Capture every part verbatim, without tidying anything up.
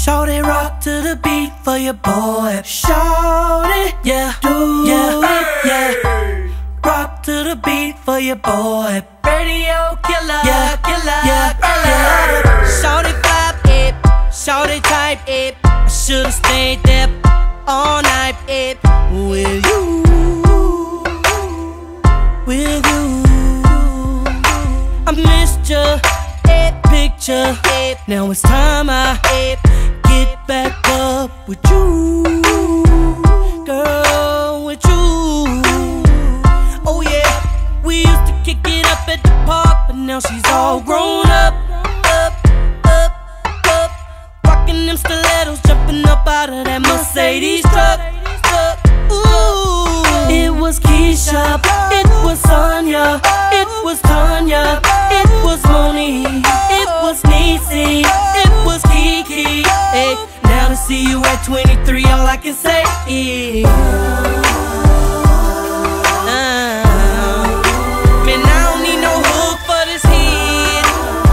Shawty rock to the beat for your boy. Shawty, yeah, do yeah, it, yeah. Rock to the beat for your boy. Radio killer, yeah, killer, yeah, killer. Shawty vibe it, shawty type it. I should've stayed there all night it with you, with you. I missed your picture. Now it's time I get back up with you, girl, with you. Oh yeah, we used to kick it up at the park, but now she's all grown up, up, up, up. Rocking them stilettos, jumping up out of that Mercedes truck. Ooh, it was Keisha, it was Sonia, it was Tanya, it was Monique, it was Niecy, it was Kiki. Hey, now to see you at twenty-three, all I can say is uh, man, I don't need no hook for this hit.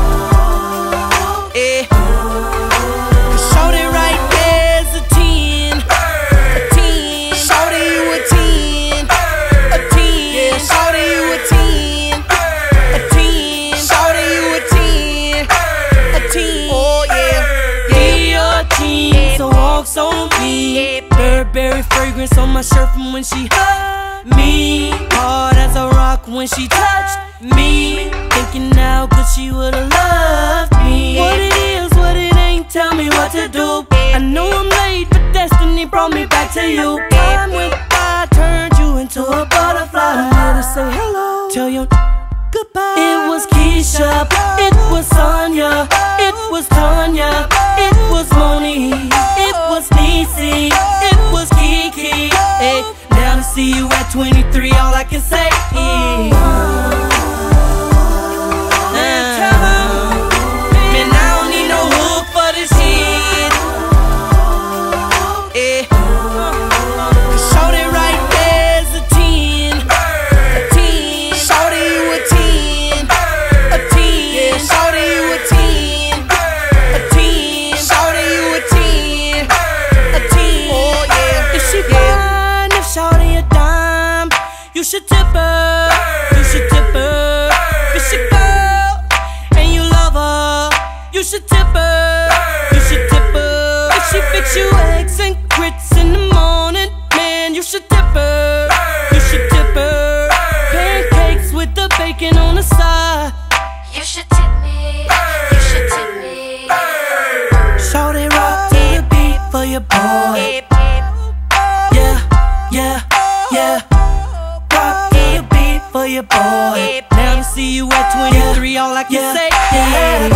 Yeah, shorty right there's a ten, a ten. Shorty you a ten, a ten. Yeah, shorty you a ten, a ten. Shorty you a ten, a ten. Oh yeah, yeah, a ten. So walks on me, Burberry fragrance on my shirt from when she hugged me. Hard as a rock when she touched me. Thinking now cause she would've loved me. What it is, what it ain't, tell me what to do. I know I'm late, but destiny brought me back to you. Time went by, turned you into a butterfly. I'm here to say hello, tell you goodbye. It was Keisha, it was Sonia, it was Tanya, it was Monique, it was Niecy, it was Kiki. Hey, now to see you at twenty-three, all I can say is man, I don't need no hook for this shit. Yeah, shorty right there's a ten, a ten. Shorty you a ten, a ten. Yeah, shorty you a ten, a ten. Shorty you a ten, a ten. Oh yeah, if she fine, if shorty a dime, you should tip her, you should tip her. If she girl and you love her, you should tip her, you should tip her. If she fix you eggs and grits in the morning, man, you should tip her, you should tip her. Pancakes with the bacon on the side, You should tip me, you should tip me. shorty rock to the beat for your boy. Yeah, yeah, yeah. Rock to the beat for your boy. Now to see you at twenty-three, all I can say is